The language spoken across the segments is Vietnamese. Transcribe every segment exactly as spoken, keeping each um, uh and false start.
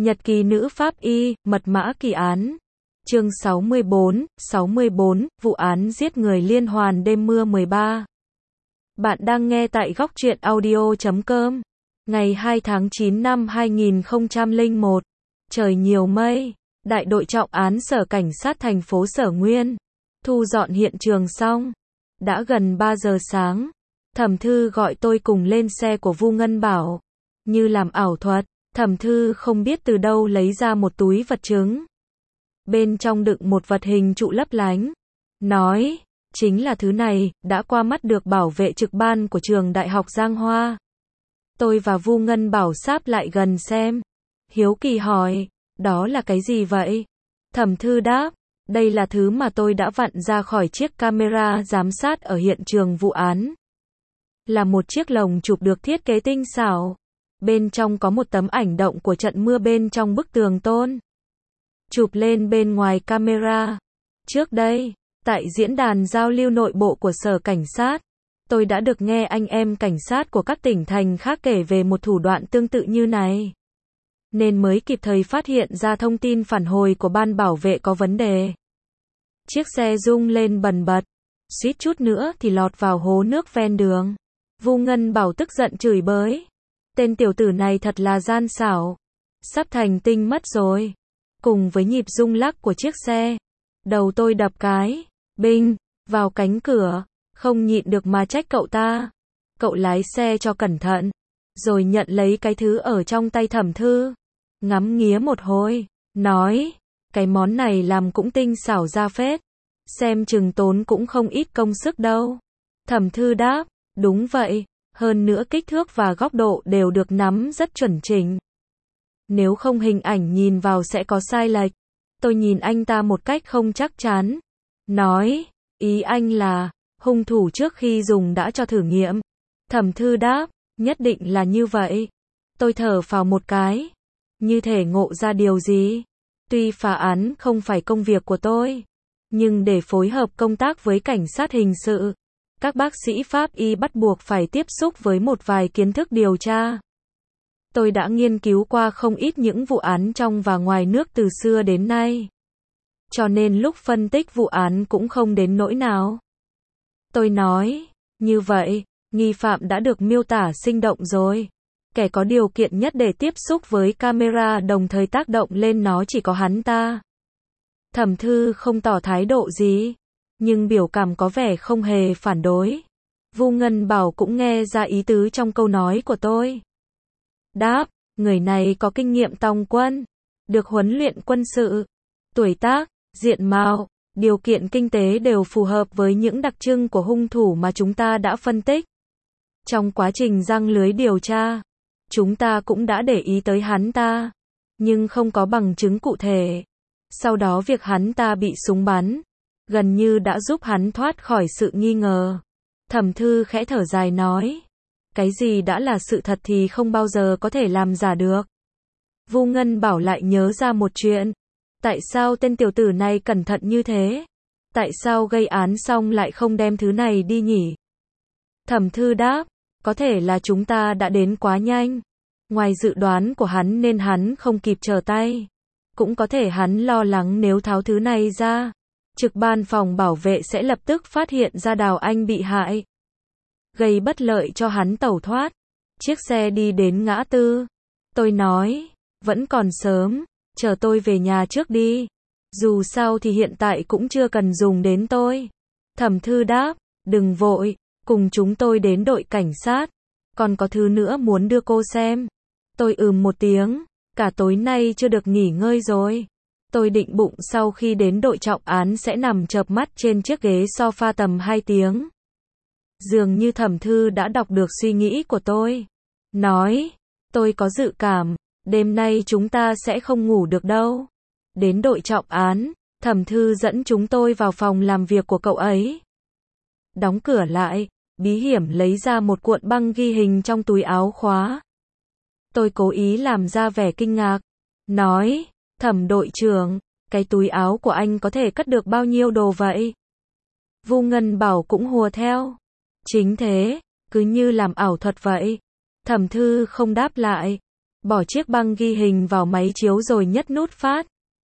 Nhật ký nữ pháp y, mật mã kỳ án. Chương sáu mươi bốn, sáu mươi bốn, vụ án giết người liên hoàn đêm mưa mười ba. Bạn đang nghe tại góc truyện audio chấm com. Ngày hai tháng chín năm hai nghìn không trăm lẻ một. Trời nhiều mây. Đại đội trọng án Sở Cảnh sát thành phố Sở Nguyên thu dọn hiện trường xong. Đã gần ba giờ sáng. Thẩm Thư gọi tôi cùng lên xe của Vu Ngân Bảo. Như làm ảo thuật, Thẩm Thư không biết từ đâu lấy ra một túi vật chứng. Bên trong đựng một vật hình trụ lấp lánh. Nói, chính là thứ này, đã qua mắt được bảo vệ trực ban của trường Đại học Giang Hoa. Tôi và Vu Ngân Bảo sáp lại gần xem. Hiếu kỳ hỏi, đó là cái gì vậy? Thẩm Thư đáp, đây là thứ mà tôi đã vặn ra khỏi chiếc camera giám sát ở hiện trường vụ án. Là một chiếc lồng chụp được thiết kế tinh xảo. Bên trong có một tấm ảnh động của trận mưa bên trong bức tường tôn. Chụp lên bên ngoài camera. Trước đây, tại diễn đàn giao lưu nội bộ của Sở Cảnh sát, tôi đã được nghe anh em cảnh sát của các tỉnh thành khác kể về một thủ đoạn tương tự như này. Nên mới kịp thời phát hiện ra thông tin phản hồi của ban bảo vệ có vấn đề. Chiếc xe rung lên bần bật, suýt chút nữa thì lọt vào hố nước ven đường. Vu Ngân Bảo tức giận chửi bới. Tên tiểu tử này thật là gian xảo. Sắp thành tinh mất rồi. Cùng với nhịp rung lắc của chiếc xe, đầu tôi đập cái, binh, vào cánh cửa, không nhịn được mà trách cậu ta. Cậu lái xe cho cẩn thận, rồi nhận lấy cái thứ ở trong tay Thẩm Thư. Ngắm nghía một hồi, nói, cái món này làm cũng tinh xảo ra phết. Xem chừng tốn cũng không ít công sức đâu. Thẩm Thư đáp, đúng vậy, hơn nữa kích thước và góc độ đều được nắm rất chuẩn chỉnh. Nếu không hình ảnh nhìn vào sẽ có sai lệch. Tôi nhìn anh ta một cách không chắc chắn. Nói, ý anh là, hung thủ trước khi dùng đã cho thử nghiệm. Thẩm Thư đáp, nhất định là như vậy. Tôi thở phào một cái. Như thể ngộ ra điều gì. Tuy phá án không phải công việc của tôi, nhưng để phối hợp công tác với cảnh sát hình sự, các bác sĩ pháp y bắt buộc phải tiếp xúc với một vài kiến thức điều tra. Tôi đã nghiên cứu qua không ít những vụ án trong và ngoài nước từ xưa đến nay. Cho nên lúc phân tích vụ án cũng không đến nỗi nào. Tôi nói, như vậy, nghi phạm đã được miêu tả sinh động rồi. Kẻ có điều kiện nhất để tiếp xúc với camera đồng thời tác động lên nó chỉ có hắn ta. Thẩm Thư không tỏ thái độ gì, nhưng biểu cảm có vẻ không hề phản đối. Vu Ngân Bảo cũng nghe ra ý tứ trong câu nói của tôi. Đáp, người này có kinh nghiệm tòng quân, được huấn luyện quân sự, tuổi tác, diện mạo, điều kiện kinh tế đều phù hợp với những đặc trưng của hung thủ mà chúng ta đã phân tích. Trong quá trình giăng lưới điều tra, chúng ta cũng đã để ý tới hắn ta, nhưng không có bằng chứng cụ thể. Sau đó việc hắn ta bị súng bắn, gần như đã giúp hắn thoát khỏi sự nghi ngờ. Thẩm Thư khẽ thở dài nói, cái gì đã là sự thật thì không bao giờ có thể làm giả được. Vu Ngân Bảo lại nhớ ra một chuyện. Tại sao tên tiểu tử này cẩn thận như thế? Tại sao gây án xong lại không đem thứ này đi nhỉ? Thẩm Thư đáp, có thể là chúng ta đã đến quá nhanh. Ngoài dự đoán của hắn nên hắn không kịp trở tay. Cũng có thể hắn lo lắng nếu tháo thứ này ra, trực ban phòng bảo vệ sẽ lập tức phát hiện ra Đào Anh bị hại, gây bất lợi cho hắn tẩu thoát. Chiếc xe đi đến ngã tư. Tôi nói, vẫn còn sớm, chờ tôi về nhà trước đi. Dù sao thì hiện tại cũng chưa cần dùng đến tôi. Thẩm Thư đáp, đừng vội, cùng chúng tôi đến đội cảnh sát. Còn có thứ nữa muốn đưa cô xem. Tôi ừm một tiếng, cả tối nay chưa được nghỉ ngơi rồi. Tôi định bụng sau khi đến đội trọng án sẽ nằm chợp mắt trên chiếc ghế sofa tầm hai tiếng. Dường như Thẩm Thư đã đọc được suy nghĩ của tôi. Nói, tôi có dự cảm, đêm nay chúng ta sẽ không ngủ được đâu. Đến đội trọng án, Thẩm Thư dẫn chúng tôi vào phòng làm việc của cậu ấy. Đóng cửa lại, bí hiểm lấy ra một cuộn băng ghi hình trong túi áo khóa. Tôi cố ý làm ra vẻ kinh ngạc. Nói, Thẩm đội trưởng, cái túi áo của anh có thể cất được bao nhiêu đồ vậy? Vu Ngân Bảo cũng hùa theo. Chính thế, cứ như làm ảo thuật vậy. Thẩm Thư không đáp lại. bỏ chiếc băng ghi hình vào máy chiếu rồi nhấp nút phát.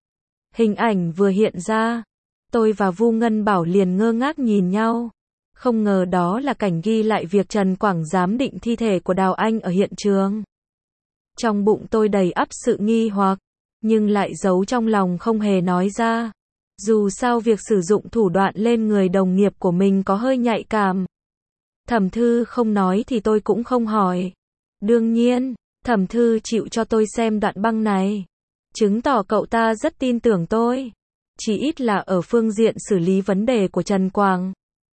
Hình ảnh vừa hiện ra, tôi và Vu Ngân Bảo liền ngơ ngác nhìn nhau. Không ngờ đó là cảnh ghi lại việc Trần Quảng giám định thi thể của Đào Anh ở hiện trường. Trong bụng tôi đầy ắp sự nghi hoặc, nhưng lại giấu trong lòng không hề nói ra. Dù sao việc sử dụng thủ đoạn lên người đồng nghiệp của mình có hơi nhạy cảm. Thẩm Thư không nói thì tôi cũng không hỏi. Đương nhiên, Thẩm Thư chịu cho tôi xem đoạn băng này, chứng tỏ cậu ta rất tin tưởng tôi, chỉ ít là ở phương diện xử lý vấn đề của Trần Quảng.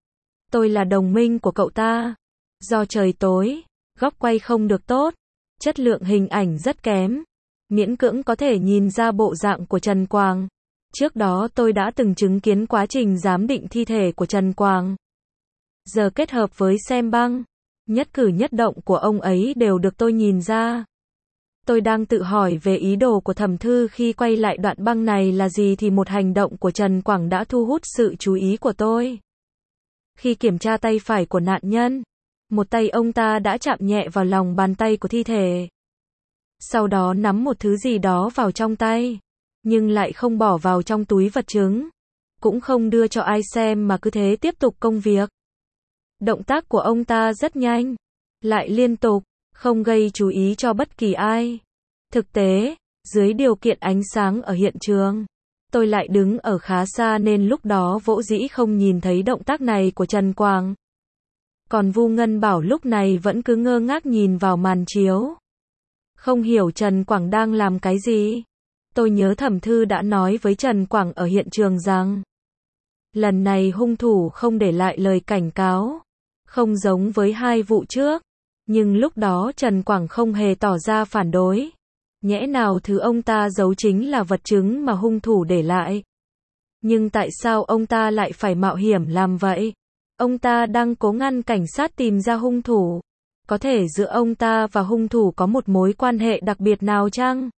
Tôi là đồng minh của cậu ta. Do trời tối, góc quay không được tốt, chất lượng hình ảnh rất kém, miễn cưỡng có thể nhìn ra bộ dạng của Trần Quảng. Trước đó tôi đã từng chứng kiến quá trình giám định thi thể của Trần Quảng. Giờ kết hợp với xem băng, nhất cử nhất động của ông ấy đều được tôi nhìn ra. Tôi đang tự hỏi về ý đồ của Thẩm Thư khi quay lại đoạn băng này là gì thì một hành động của Trần Quảng đã thu hút sự chú ý của tôi. Khi kiểm tra tay phải của nạn nhân, một tay ông ta đã chạm nhẹ vào lòng bàn tay của thi thể. Sau đó nắm một thứ gì đó vào trong tay, nhưng lại không bỏ vào trong túi vật chứng, cũng không đưa cho ai xem mà cứ thế tiếp tục công việc. Động tác của ông ta rất nhanh, lại liên tục, không gây chú ý cho bất kỳ ai. Thực tế, dưới điều kiện ánh sáng ở hiện trường, tôi lại đứng ở khá xa nên lúc đó vỗ dĩ không nhìn thấy động tác này của Trần Quảng. Còn Vu Ngân Bảo lúc này vẫn cứ ngơ ngác nhìn vào màn chiếu. Không hiểu Trần Quảng đang làm cái gì. Tôi nhớ Thẩm Thư đã nói với Trần Quảng ở hiện trường rằng, lần này hung thủ không để lại lời cảnh cáo, không giống với hai vụ trước. Nhưng lúc đó Trần Quảng không hề tỏ ra phản đối. Nhẽ nào thứ ông ta giấu chính là vật chứng mà hung thủ để lại. Nhưng tại sao ông ta lại phải mạo hiểm làm vậy? Ông ta đang cố ngăn cảnh sát tìm ra hung thủ. Có thể giữa ông ta và hung thủ có một mối quan hệ đặc biệt nào chăng?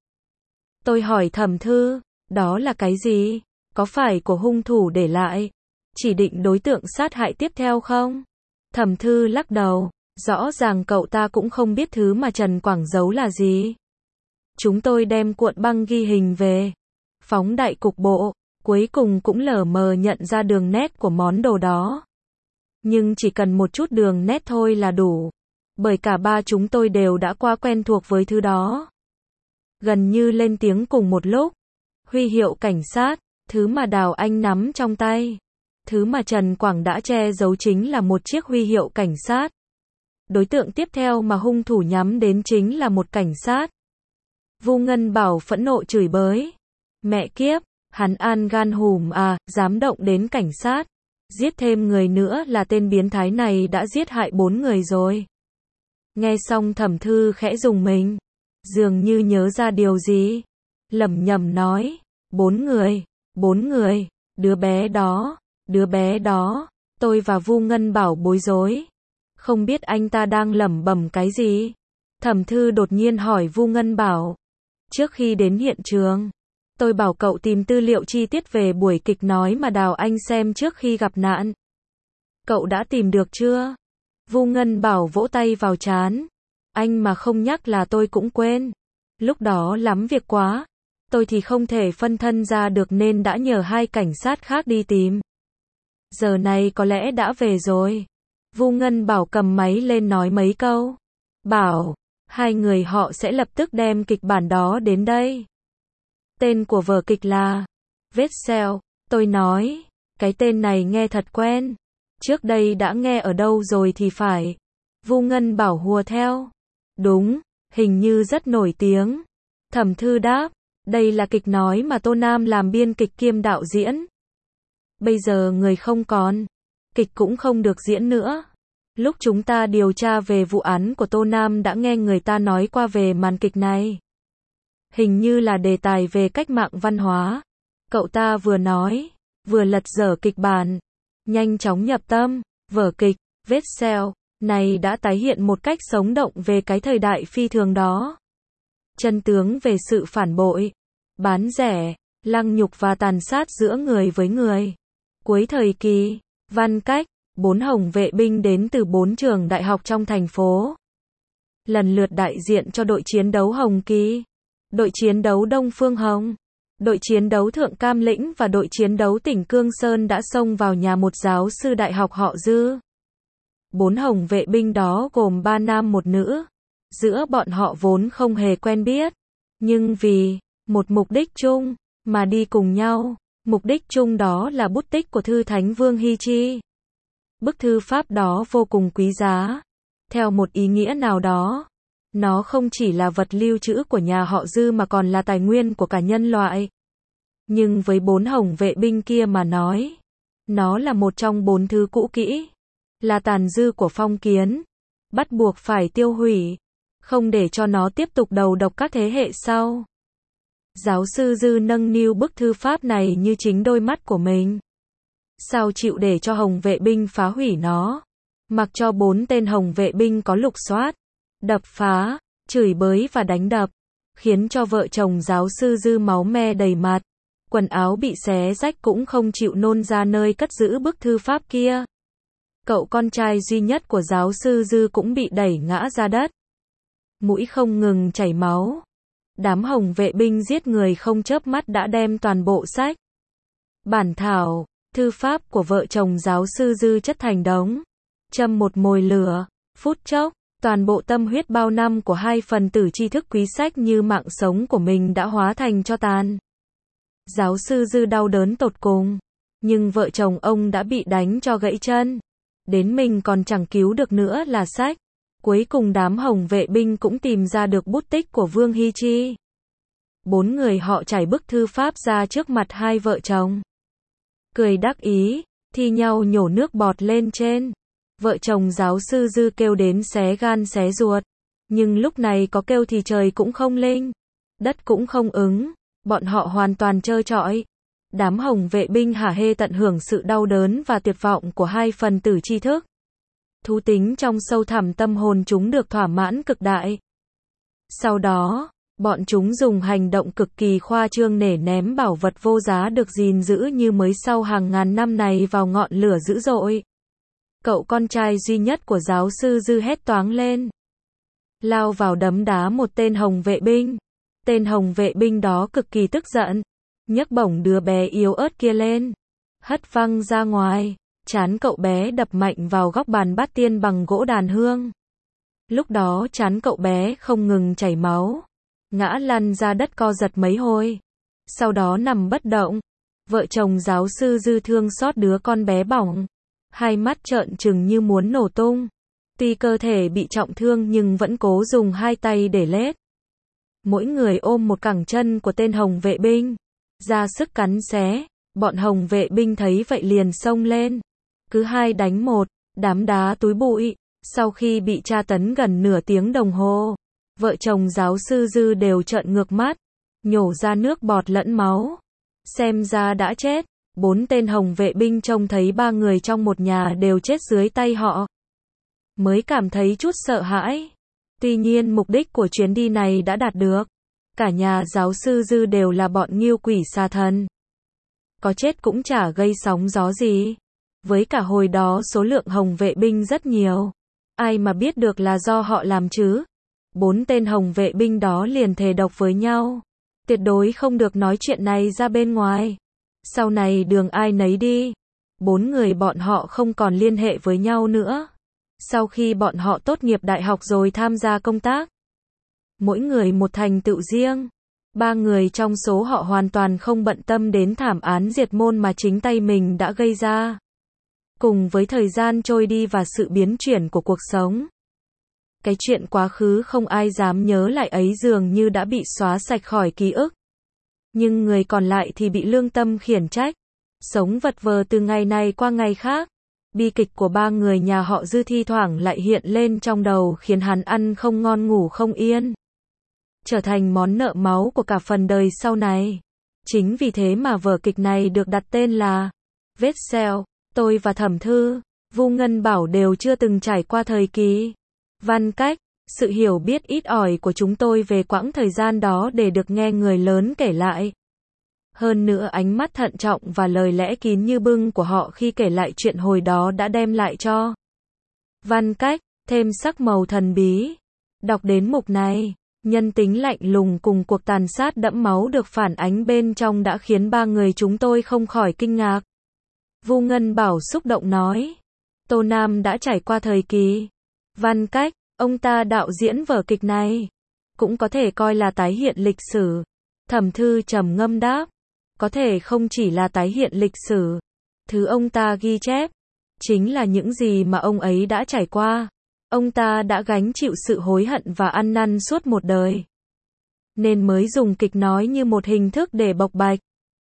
Tôi hỏi Thẩm Thư, đó là cái gì? Có phải của hung thủ để lại? Chỉ định đối tượng sát hại tiếp theo không? Thẩm Thư lắc đầu, rõ ràng cậu ta cũng không biết thứ mà Trần Quảng giấu là gì. Chúng tôi đem cuộn băng ghi hình về, phóng đại cục bộ, cuối cùng cũng lờ mờ nhận ra đường nét của món đồ đó. Nhưng chỉ cần một chút đường nét thôi là đủ, bởi cả ba chúng tôi đều đã quá quen thuộc với thứ đó. Gần như lên tiếng cùng một lúc, huy hiệu cảnh sát, thứ mà Đào Anh nắm trong tay, thứ mà Trần Quảng đã che giấu chính là một chiếc huy hiệu cảnh sát. Đối tượng tiếp theo mà hung thủ nhắm đến chính là một cảnh sát. Vu Ngân Bảo phẫn nộ chửi bới. Mẹ kiếp, hắn an gan hùm à, dám động đến cảnh sát. Giết thêm người nữa là tên biến thái này đã giết hại bốn người rồi. Nghe xong Thẩm Thư khẽ rùng mình, dường như nhớ ra điều gì. Lẩm nhẩm nói, bốn người, bốn người, đứa bé đó, đứa bé đó. Tôi và Vu Ngân Bảo bối rối. Không biết anh ta đang lẩm bẩm cái gì. Thẩm Thư đột nhiên hỏi Vu Ngân Bảo. Trước khi đến hiện trường, tôi bảo cậu tìm tư liệu chi tiết về buổi kịch nói mà Đào Anh xem trước khi gặp nạn. Cậu đã tìm được chưa? Vu Ngân Bảo vỗ tay vào trán. Anh mà không nhắc là tôi cũng quên. Lúc đó lắm việc quá. Tôi thì không thể phân thân ra được nên đã nhờ hai cảnh sát khác đi tìm. Giờ này có lẽ đã về rồi. Vu Ngân Bảo cầm máy lên nói mấy câu. Bảo, hai người họ sẽ lập tức đem kịch bản đó đến đây. Tên của vở kịch là Vết Sẹo. Tôi nói, cái tên này nghe thật quen. Trước đây đã nghe ở đâu rồi thì phải. Vu Ngân Bảo hùa theo. Đúng, hình như rất nổi tiếng. Thẩm Thư đáp, đây là kịch nói mà Tô Nam làm biên kịch kiêm đạo diễn. Bây giờ người không còn, kịch cũng không được diễn nữa. Lúc chúng ta điều tra về vụ án của Tô Nam đã nghe người ta nói qua về màn kịch này. Hình như là đề tài về cách mạng văn hóa. Cậu ta vừa nói, vừa lật dở kịch bản, nhanh chóng nhập tâm. Vở kịch, Vết Sẹo, này đã tái hiện một cách sống động về cái thời đại phi thường đó. Chân tướng về sự phản bội, bán rẻ, lăng nhục và tàn sát giữa người với người. Cuối thời kỳ, Văn Cách, bốn hồng vệ binh đến từ bốn trường đại học trong thành phố. lần lượt đại diện cho đội chiến đấu Hồng Kỳ, đội chiến đấu Đông Phương Hồng, đội chiến đấu Thượng Cam Lĩnh và đội chiến đấu tỉnh Cương Sơn đã xông vào nhà một giáo sư đại học họ Dư. Bốn hồng vệ binh đó gồm ba nam một nữ. Giữa bọn họ vốn không hề quen biết, nhưng vì một mục đích chung mà đi cùng nhau. Mục đích chung đó là bút tích của Thư Thánh Vương Hy Chi. Bức thư pháp đó vô cùng quý giá. Theo một ý nghĩa nào đó, nó không chỉ là vật lưu trữ của nhà họ Dư mà còn là tài nguyên của cả nhân loại. Nhưng với bốn hồng vệ binh kia mà nói, nó là một trong bốn thứ cũ kỹ, là tàn dư của phong kiến, bắt buộc phải tiêu hủy, không để cho nó tiếp tục đầu độc các thế hệ sau. Giáo sư Dư nâng niu bức thư pháp này như chính đôi mắt của mình. Sao chịu để cho hồng vệ binh phá hủy nó? Mặc cho bốn tên hồng vệ binh có lục soát, đập phá, chửi bới và đánh đập, khiến cho vợ chồng giáo sư Dư máu me đầy mặt, quần áo bị xé rách cũng không chịu nôn ra nơi cất giữ bức thư pháp kia. Cậu con trai duy nhất của giáo sư Dư cũng bị đẩy ngã ra đất, mũi không ngừng chảy máu. Đám hồng vệ binh giết người không chớp mắt đã đem toàn bộ sách, bản thảo, thư pháp của vợ chồng giáo sư Dư chất thành đống, châm một mồi lửa. Phút chốc, toàn bộ tâm huyết bao năm của hai phần tử tri thức quý sách như mạng sống của mình đã hóa thành tro tàn. Giáo sư Dư đau đớn tột cùng, nhưng vợ chồng ông đã bị đánh cho gãy chân, đến mình còn chẳng cứu được nữa là sách. Cuối cùng đám hồng vệ binh cũng tìm ra được bút tích của Vương Hy Chi. Bốn người họ trải bức thư pháp ra trước mặt hai vợ chồng, cười đắc ý, thi nhau nhổ nước bọt lên trên. Vợ chồng giáo sư Dư kêu đến xé gan xé ruột, nhưng lúc này có kêu thì trời cũng không linh, đất cũng không ứng, bọn họ hoàn toàn trơ trọi. Đám hồng vệ binh hả hê tận hưởng sự đau đớn và tuyệt vọng của hai phần tử tri thức. Thú tính trong sâu thẳm tâm hồn chúng được thỏa mãn cực đại. Sau đó, bọn chúng dùng hành động cực kỳ khoa trương nể ném bảo vật vô giá được gìn giữ như mới sau hàng ngàn năm này vào ngọn lửa dữ dội. Cậu con trai duy nhất của giáo sư Dư hét toáng lên, lao vào đấm đá một tên hồng vệ binh. Tên hồng vệ binh đó cực kỳ tức giận, nhấc bổng đứa bé yếu ớt kia lên, hất văng ra ngoài. Trán cậu bé đập mạnh vào góc bàn bát tiên bằng gỗ đàn hương. Lúc đó trán cậu bé không ngừng chảy máu, ngã lăn ra đất co giật mấy hồi, sau đó nằm bất động. Vợ chồng giáo sư Dư thương xót đứa con bé bỏng, hai mắt trợn trừng như muốn nổ tung. Tuy cơ thể bị trọng thương nhưng vẫn cố dùng hai tay để lết. Mỗi người ôm một cẳng chân của tên hồng vệ binh, ra sức cắn xé. Bọn hồng vệ binh thấy vậy liền xông lên, cứ hai đánh một, đám đá túi bụi. Sau khi bị tra tấn gần nửa tiếng đồng hồ, vợ chồng giáo sư Dư đều trợn ngược mắt, nhổ ra nước bọt lẫn máu. Xem ra đã chết. Bốn tên hồng vệ binh trông thấy ba người trong một nhà đều chết dưới tay họ, mới cảm thấy chút sợ hãi. Tuy nhiên mục đích của chuyến đi này đã đạt được. Cả nhà giáo sư Dư đều là bọn nghiêu quỷ xà thần, có chết cũng chả gây sóng gió gì. Với cả hồi đó số lượng hồng vệ binh rất nhiều, ai mà biết được là do họ làm chứ. Bốn tên hồng vệ binh đó liền thề độc với nhau, tuyệt đối không được nói chuyện này ra bên ngoài. Sau này đường ai nấy đi. Bốn người bọn họ không còn liên hệ với nhau nữa. Sau khi bọn họ tốt nghiệp đại học rồi tham gia công tác, mỗi người một thành tựu riêng. Ba người trong số họ hoàn toàn không bận tâm đến thảm án diệt môn mà chính tay mình đã gây ra. Cùng với thời gian trôi đi và sự biến chuyển của cuộc sống, cái chuyện quá khứ không ai dám nhớ lại ấy dường như đã bị xóa sạch khỏi ký ức. Nhưng người còn lại thì bị lương tâm khiển trách, sống vật vờ từ ngày này qua ngày khác. Bi kịch của ba người nhà họ Dư thi thoảng lại hiện lên trong đầu khiến hắn ăn không ngon ngủ không yên, trở thành món nợ máu của cả phần đời sau này. Chính vì thế mà vở kịch này được đặt tên là Vết Sẹo. Tôi và Thẩm Thư, Vu Ngân Bảo đều chưa từng trải qua thời kỳ văn cách, sự hiểu biết ít ỏi của chúng tôi về quãng thời gian đó để được nghe người lớn kể lại. Hơn nữa ánh mắt thận trọng và lời lẽ kín như bưng của họ khi kể lại chuyện hồi đó đã đem lại cho văn cách thêm sắc màu thần bí. Đọc đến mục này, nhân tính lạnh lùng cùng cuộc tàn sát đẫm máu được phản ánh bên trong đã khiến ba người chúng tôi không khỏi kinh ngạc. Vu Ngân Bảo xúc động nói. Tô Nam đã trải qua thời kỳ văn cách, ông ta đạo diễn vở kịch này, cũng có thể coi là tái hiện lịch sử. Thẩm Thư trầm ngâm đáp. Có thể không chỉ là tái hiện lịch sử. Thứ ông ta ghi chép, chính là những gì mà ông ấy đã trải qua. Ông ta đã gánh chịu sự hối hận và ăn năn suốt một đời. Nên mới dùng kịch nói như một hình thức để bộc bạch.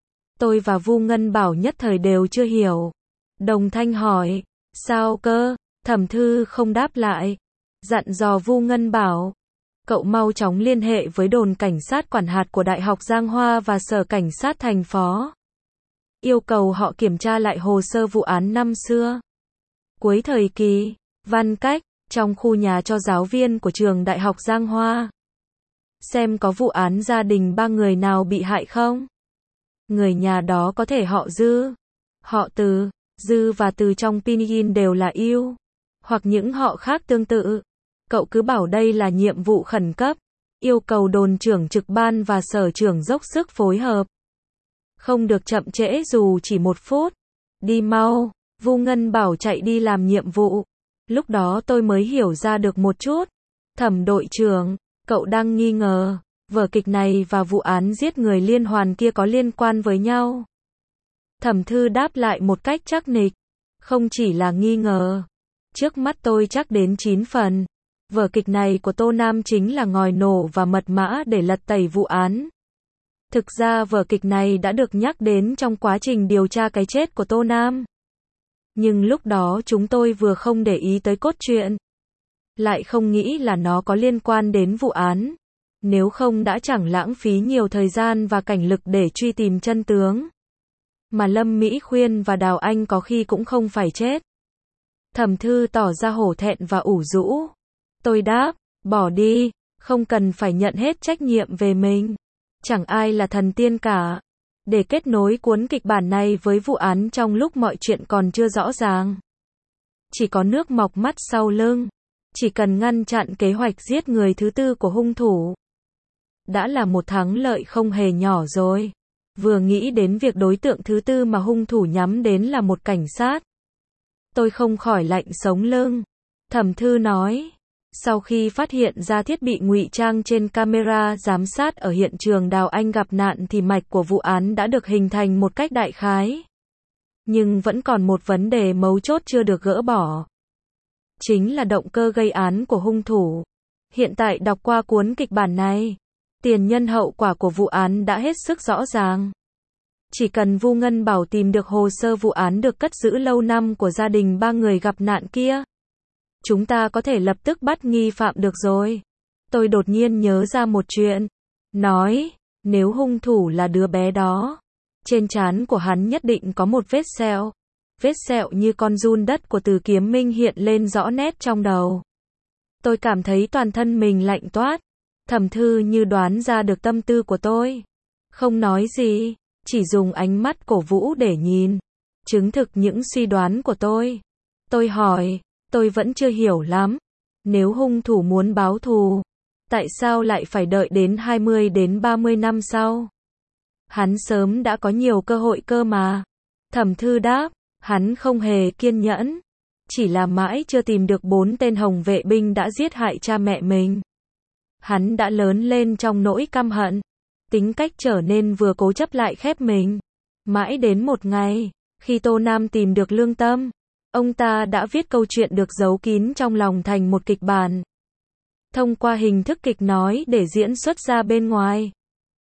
Tôi và Vu Ngân Bảo nhất thời đều chưa hiểu. Đồng Thanh hỏi, sao cơ? Thẩm Thư không đáp lại. Dặn dò Vu Ngân Bảo, cậu mau chóng liên hệ với đồn cảnh sát quản hạt của Đại học Giang Hoa và sở cảnh sát thành phố. Yêu cầu họ kiểm tra lại hồ sơ vụ án năm xưa. Cuối thời kỳ văn cách, trong khu nhà cho giáo viên của trường Đại học Giang Hoa. Xem có vụ án gia đình ba người nào bị hại không? Người nhà đó có thể họ Dư, họ Từ, Dư và Từ trong pinyin đều là yêu, hoặc những họ khác tương tự. Cậu cứ bảo đây là nhiệm vụ khẩn cấp, yêu cầu đồn trưởng trực ban và sở trưởng dốc sức phối hợp. Không được chậm trễ dù chỉ một phút. Đi mau. Vu Ngân Bảo chạy đi làm nhiệm vụ. Lúc đó tôi mới hiểu ra được một chút. Thẩm đội trưởng, cậu đang nghi ngờ vở kịch này và vụ án giết người liên hoàn kia có liên quan với nhau. Thẩm Thư đáp lại một cách chắc nịch. Không chỉ là nghi ngờ. Trước mắt tôi chắc đến chín phần. Vở kịch này của Tô Nam chính là ngòi nổ và mật mã để lật tẩy vụ án. Thực ra vở kịch này đã được nhắc đến trong quá trình điều tra cái chết của Tô Nam. Nhưng lúc đó chúng tôi vừa không để ý tới cốt truyện, lại không nghĩ là nó có liên quan đến vụ án. Nếu không đã chẳng lãng phí nhiều thời gian và cảnh lực để truy tìm chân tướng. Mà Lâm Mỹ Khuyên và Đào Anh có khi cũng không phải chết. Thẩm Thư tỏ ra hổ thẹn và ủ rũ. Tôi đáp, bỏ đi, không cần phải nhận hết trách nhiệm về mình. Chẳng ai là thần tiên cả. Để kết nối cuốn kịch bản này với vụ án trong lúc mọi chuyện còn chưa rõ ràng. Chỉ có nước mọc mắt sau lưng. Chỉ cần ngăn chặn kế hoạch giết người thứ tư của hung thủ. Đã là một thắng lợi không hề nhỏ rồi. Vừa nghĩ đến việc đối tượng thứ tư mà hung thủ nhắm đến là một cảnh sát. Tôi không khỏi lạnh sống lưng. Thẩm Thư nói. Sau khi phát hiện ra thiết bị ngụy trang trên camera giám sát ở hiện trường Đào Anh gặp nạn thì mạch của vụ án đã được hình thành một cách đại khái. Nhưng vẫn còn một vấn đề mấu chốt chưa được gỡ bỏ. Chính là động cơ gây án của hung thủ. Hiện tại đọc qua cuốn kịch bản này, tiền nhân hậu quả của vụ án đã hết sức rõ ràng. Chỉ cần Vu Ngân Bảo tìm được hồ sơ vụ án được cất giữ lâu năm của gia đình ba người gặp nạn kia, chúng ta có thể lập tức bắt nghi phạm được rồi. Tôi đột nhiên nhớ ra một chuyện. Nói, nếu hung thủ là đứa bé đó, trên trán của hắn nhất định có một vết sẹo. Vết sẹo như con giun đất của Từ Kiếm Minh hiện lên rõ nét trong đầu. Tôi cảm thấy toàn thân mình lạnh toát. Thẩm Thư như đoán ra được tâm tư của tôi. Không nói gì, chỉ dùng ánh mắt cổ vũ để nhìn, chứng thực những suy đoán của tôi. Tôi hỏi, tôi vẫn chưa hiểu lắm. Nếu hung thủ muốn báo thù, tại sao lại phải đợi đến hai mươi đến ba mươi năm sau? Hắn sớm đã có nhiều cơ hội cơ mà. Thẩm Thư đáp, hắn không hề kiên nhẫn. Chỉ là mãi chưa tìm được bốn tên Hồng vệ binh đã giết hại cha mẹ mình. Hắn đã lớn lên trong nỗi căm hận. Tính cách trở nên vừa cố chấp lại khép mình. Mãi đến một ngày, khi Tô Nam tìm được lương tâm, ông ta đã viết câu chuyện được giấu kín trong lòng thành một kịch bản. Thông qua hình thức kịch nói để diễn xuất ra bên ngoài.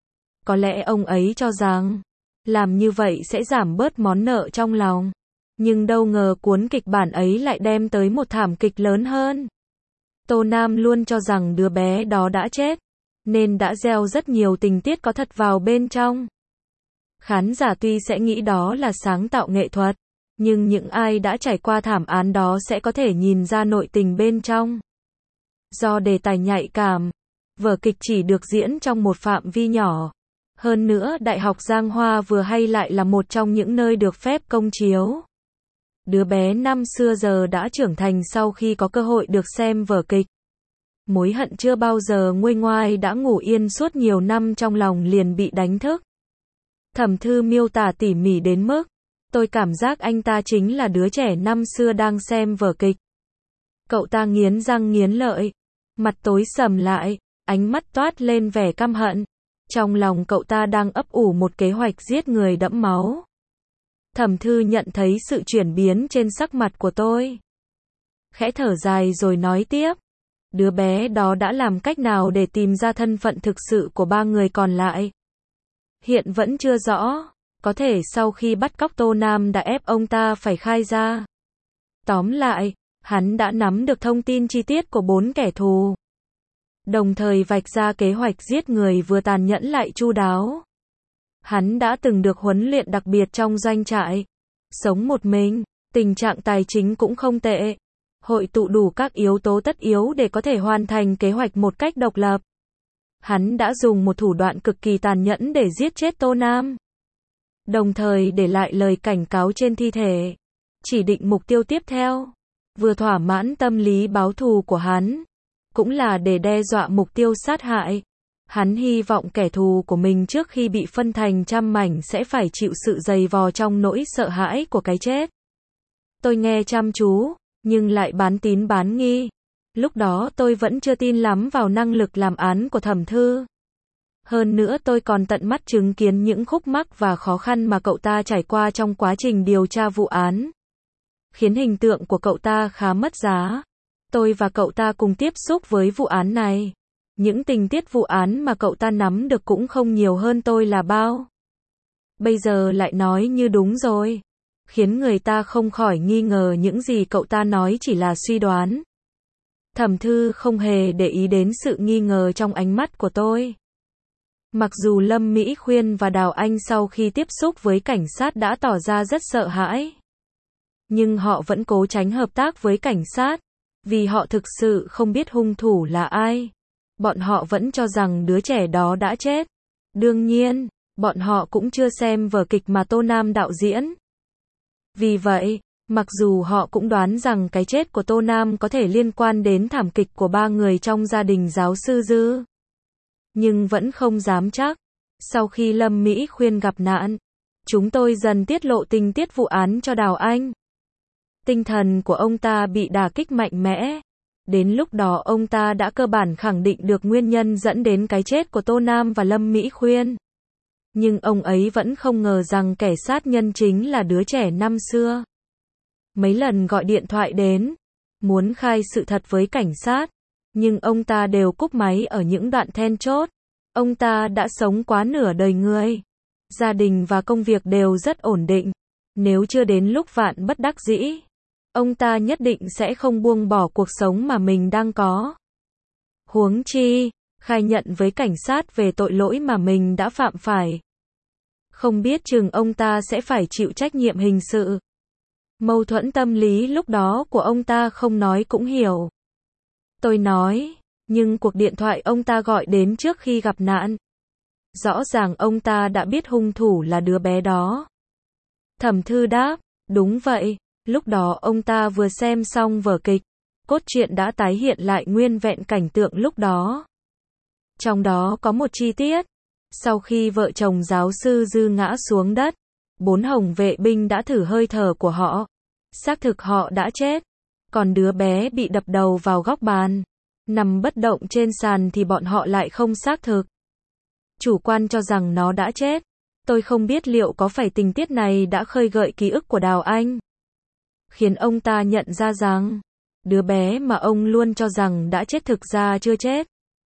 Có lẽ ông ấy cho rằng, làm như vậy sẽ giảm bớt món nợ trong lòng. Nhưng đâu ngờ cuốn kịch bản ấy lại đem tới một thảm kịch lớn hơn. Tô Nam luôn cho rằng đứa bé đó đã chết, nên đã gieo rất nhiều tình tiết có thật vào bên trong. Khán giả tuy sẽ nghĩ đó là sáng tạo nghệ thuật, nhưng những ai đã trải qua thảm án đó sẽ có thể nhìn ra nội tình bên trong. Do đề tài nhạy cảm, vở kịch chỉ được diễn trong một phạm vi nhỏ. Hơn nữa Đại học Giang Hoa vừa hay lại là một trong những nơi được phép công chiếu. Đứa bé năm xưa giờ đã trưởng thành sau khi có cơ hội được xem vở kịch. Mối hận chưa bao giờ nguôi ngoai đã ngủ yên suốt nhiều năm trong lòng liền bị đánh thức. Thẩm Thư miêu tả tỉ mỉ đến mức, tôi cảm giác anh ta chính là đứa trẻ năm xưa đang xem vở kịch. Cậu ta nghiến răng nghiến lợi, mặt tối sầm lại, ánh mắt toát lên vẻ căm hận. Trong lòng cậu ta đang ấp ủ một kế hoạch giết người đẫm máu. Thẩm Thư nhận thấy sự chuyển biến trên sắc mặt của tôi. Khẽ thở dài rồi nói tiếp. Đứa bé đó đã làm cách nào để tìm ra thân phận thực sự của ba người còn lại? Hiện vẫn chưa rõ. Có thể sau khi bắt cóc Tô Nam đã ép ông ta phải khai ra. Tóm lại, hắn đã nắm được thông tin chi tiết của bốn kẻ thù. Đồng thời vạch ra kế hoạch giết người vừa tàn nhẫn lại chu đáo. Hắn đã từng được huấn luyện đặc biệt trong doanh trại. Sống một mình, tình trạng tài chính cũng không tệ. Hội tụ đủ các yếu tố tất yếu để có thể hoàn thành kế hoạch một cách độc lập. Hắn đã dùng một thủ đoạn cực kỳ tàn nhẫn để giết chết Tô Nam. Đồng thời để lại lời cảnh cáo trên thi thể. Chỉ định mục tiêu tiếp theo. Vừa thỏa mãn tâm lý báo thù của hắn. Cũng là để đe dọa mục tiêu sát hại. Hắn hy vọng kẻ thù của mình trước khi bị phân thành trăm mảnh sẽ phải chịu sự dày vò trong nỗi sợ hãi của cái chết. Tôi nghe chăm chú, nhưng lại bán tín bán nghi. Lúc đó tôi vẫn chưa tin lắm vào năng lực làm án của Thẩm Thư. Hơn nữa tôi còn tận mắt chứng kiến những khúc mắc và khó khăn mà cậu ta trải qua trong quá trình điều tra vụ án. Khiến hình tượng của cậu ta khá mất giá. Tôi và cậu ta cùng tiếp xúc với vụ án này. Những tình tiết vụ án mà cậu ta nắm được cũng không nhiều hơn tôi là bao. Bây giờ lại nói như đúng rồi. Khiến người ta không khỏi nghi ngờ những gì cậu ta nói chỉ là suy đoán. Thẩm Thư không hề để ý đến sự nghi ngờ trong ánh mắt của tôi. Mặc dù Lâm Mỹ Khuyên và Đào Anh sau khi tiếp xúc với cảnh sát đã tỏ ra rất sợ hãi. Nhưng họ vẫn cố tránh hợp tác với cảnh sát. Vì họ thực sự không biết hung thủ là ai. Bọn họ vẫn cho rằng đứa trẻ đó đã chết. Đương nhiên, bọn họ cũng chưa xem vở kịch mà Tô Nam đạo diễn. Vì vậy, mặc dù họ cũng đoán rằng cái chết của Tô Nam có thể liên quan đến thảm kịch của ba người trong gia đình giáo sư Dư. Nhưng vẫn không dám chắc. Sau khi Lâm Mỹ Khuyên gặp nạn, chúng tôi dần tiết lộ tình tiết vụ án cho Đào Anh. Tinh thần của ông ta bị đả kích mạnh mẽ. Đến lúc đó ông ta đã cơ bản khẳng định được nguyên nhân dẫn đến cái chết của Tô Nam và Lâm Mỹ Khuyên. Nhưng ông ấy vẫn không ngờ rằng kẻ sát nhân chính là đứa trẻ năm xưa. Mấy lần gọi điện thoại đến, muốn khai sự thật với cảnh sát, nhưng ông ta đều cúp máy ở những đoạn then chốt. Ông ta đã sống quá nửa đời người. Gia đình và công việc đều rất ổn định. Nếu chưa đến lúc vạn bất đắc dĩ, ông ta nhất định sẽ không buông bỏ cuộc sống mà mình đang có. Huống chi, khai nhận với cảnh sát về tội lỗi mà mình đã phạm phải. Không biết chừng ông ta sẽ phải chịu trách nhiệm hình sự. Mâu thuẫn tâm lý lúc đó của ông ta không nói cũng hiểu. Tôi nói, nhưng cuộc điện thoại ông ta gọi đến trước khi gặp nạn. Rõ ràng ông ta đã biết hung thủ là đứa bé đó. Thẩm Thư đáp, đúng vậy, lúc đó ông ta vừa xem xong vở kịch. Cốt truyện đã tái hiện lại nguyên vẹn cảnh tượng lúc đó. Trong đó có một chi tiết. Sau khi vợ chồng giáo sư Dư ngã xuống đất, bốn hồng vệ binh đã thử hơi thở của họ. Xác thực họ đã chết. Còn đứa bé bị đập đầu vào góc bàn, nằm bất động trên sàn thì bọn họ lại không xác thực. Chủ quan cho rằng nó đã chết. Tôi không biết liệu có phải tình tiết này đã khơi gợi ký ức của Đào Anh, khiến ông ta nhận ra rằng, đứa bé mà ông luôn cho rằng đã chết thực ra chưa chết.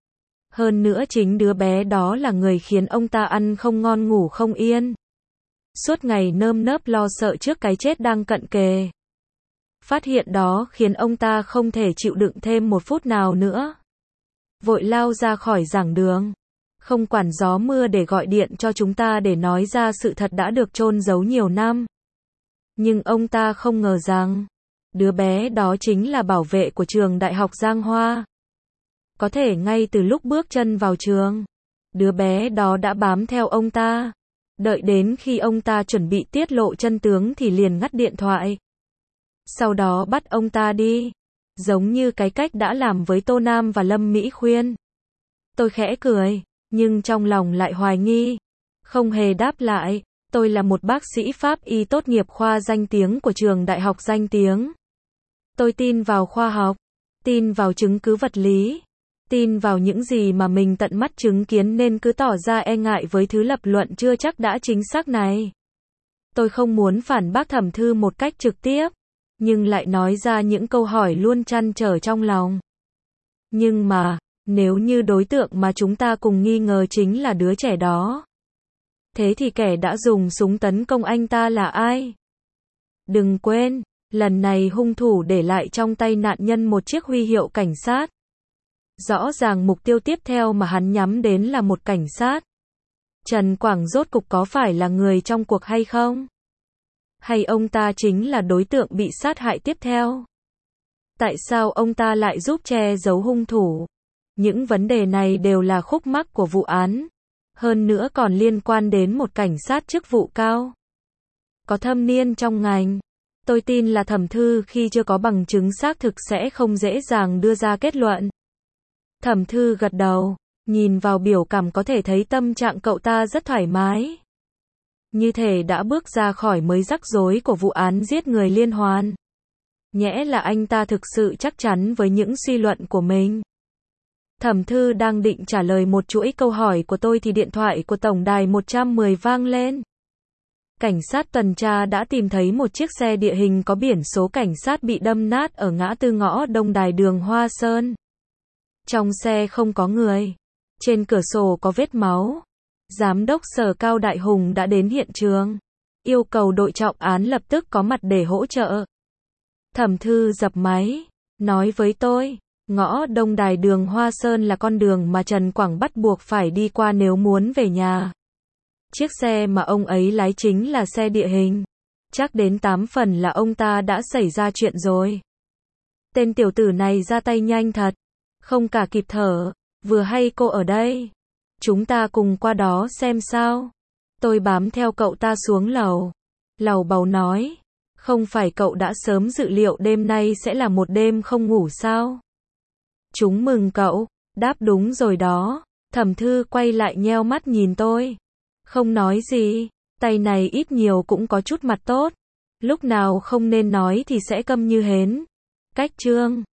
Hơn nữa chính đứa bé đó là người khiến ông ta ăn không ngon ngủ không yên. Suốt ngày nơm nớp lo sợ trước cái chết đang cận kề. Phát hiện đó khiến ông ta không thể chịu đựng thêm một phút nào nữa. Vội lao ra khỏi giảng đường. Không quản gió mưa để gọi điện cho chúng ta để nói ra sự thật đã được chôn giấu nhiều năm. Nhưng ông ta không ngờ rằng, đứa bé đó chính là bảo vệ của trường Đại học Giang Hoa. Có thể ngay từ lúc bước chân vào trường, đứa bé đó đã bám theo ông ta. Đợi đến khi ông ta chuẩn bị tiết lộ chân tướng thì liền ngắt điện thoại. Sau đó bắt ông ta đi. giống như cái cách đã làm với Tô Nam và Lâm Mỹ Khuyên. Tôi khẽ cười, nhưng trong lòng lại hoài nghi. Không hề đáp lại, tôi là một bác sĩ pháp y tốt nghiệp khoa danh tiếng của trường đại học danh tiếng. Tôi tin vào khoa học, tin vào chứng cứ vật lý, tin vào những gì mà mình tận mắt chứng kiến nên cứ tỏ ra e ngại với thứ lập luận chưa chắc đã chính xác này. Tôi không muốn phản bác Thẩm Thư một cách trực tiếp, nhưng lại nói ra những câu hỏi luôn trăn trở trong lòng. Nhưng mà, nếu như đối tượng mà chúng ta cùng nghi ngờ chính là đứa trẻ đó, thế thì kẻ đã dùng súng tấn công anh ta là ai? Đừng quên, lần này hung thủ để lại trong tay nạn nhân một chiếc huy hiệu cảnh sát. Rõ ràng mục tiêu tiếp theo mà hắn nhắm đến là một cảnh sát. Trần Quảng rốt cục có phải là người trong cuộc hay không? Hay ông ta chính là đối tượng bị sát hại tiếp theo? Tại sao ông ta lại giúp che giấu hung thủ? Những vấn đề này đều là khúc mắc của vụ án. Hơn nữa còn liên quan đến một cảnh sát chức vụ cao, có thâm niên trong ngành. Tôi tin là Thẩm Thư khi chưa có bằng chứng xác thực sẽ không dễ dàng đưa ra kết luận. Thẩm Thư gật đầu, nhìn vào biểu cảm có thể thấy tâm trạng cậu ta rất thoải mái. Như thể đã bước ra khỏi mấy rắc rối của vụ án giết người liên hoàn. Nhẽ là anh ta thực sự chắc chắn với những suy luận của mình. Thẩm Thư đang định trả lời một chuỗi câu hỏi của tôi thì điện thoại của tổng đài một trăm mười vang lên. Cảnh sát tuần tra đã tìm thấy một chiếc xe địa hình có biển số cảnh sát bị đâm nát ở ngã tư ngõ Đông Đài đường Hoa Sơn. Trong xe không có người. Trên cửa sổ có vết máu. Giám đốc Sở Cao Đại Hùng đã đến hiện trường, yêu cầu đội trọng án lập tức có mặt để hỗ trợ. Thẩm Thư dập máy, nói với tôi, ngõ Đông Đài đường Hoa Sơn là con đường mà Trần Quảng bắt buộc phải đi qua nếu muốn về nhà. Chiếc xe mà ông ấy lái chính là xe địa hình. Chắc đến tám phần là ông ta đã xảy ra chuyện rồi. Tên tiểu tử này ra tay nhanh thật, không cả kịp thở. Vừa hay cô ở đây, chúng ta cùng qua đó xem sao. Tôi bám theo cậu ta xuống lầu. Lầu bầu nói, không phải cậu đã sớm dự liệu đêm nay sẽ là một đêm không ngủ sao? Chúng mừng cậu, đáp đúng rồi đó. Thẩm Thư quay lại nheo mắt nhìn tôi, không nói gì. Tay này ít nhiều cũng có chút mặt tốt, lúc nào không nên nói thì sẽ câm như hến. Cách chương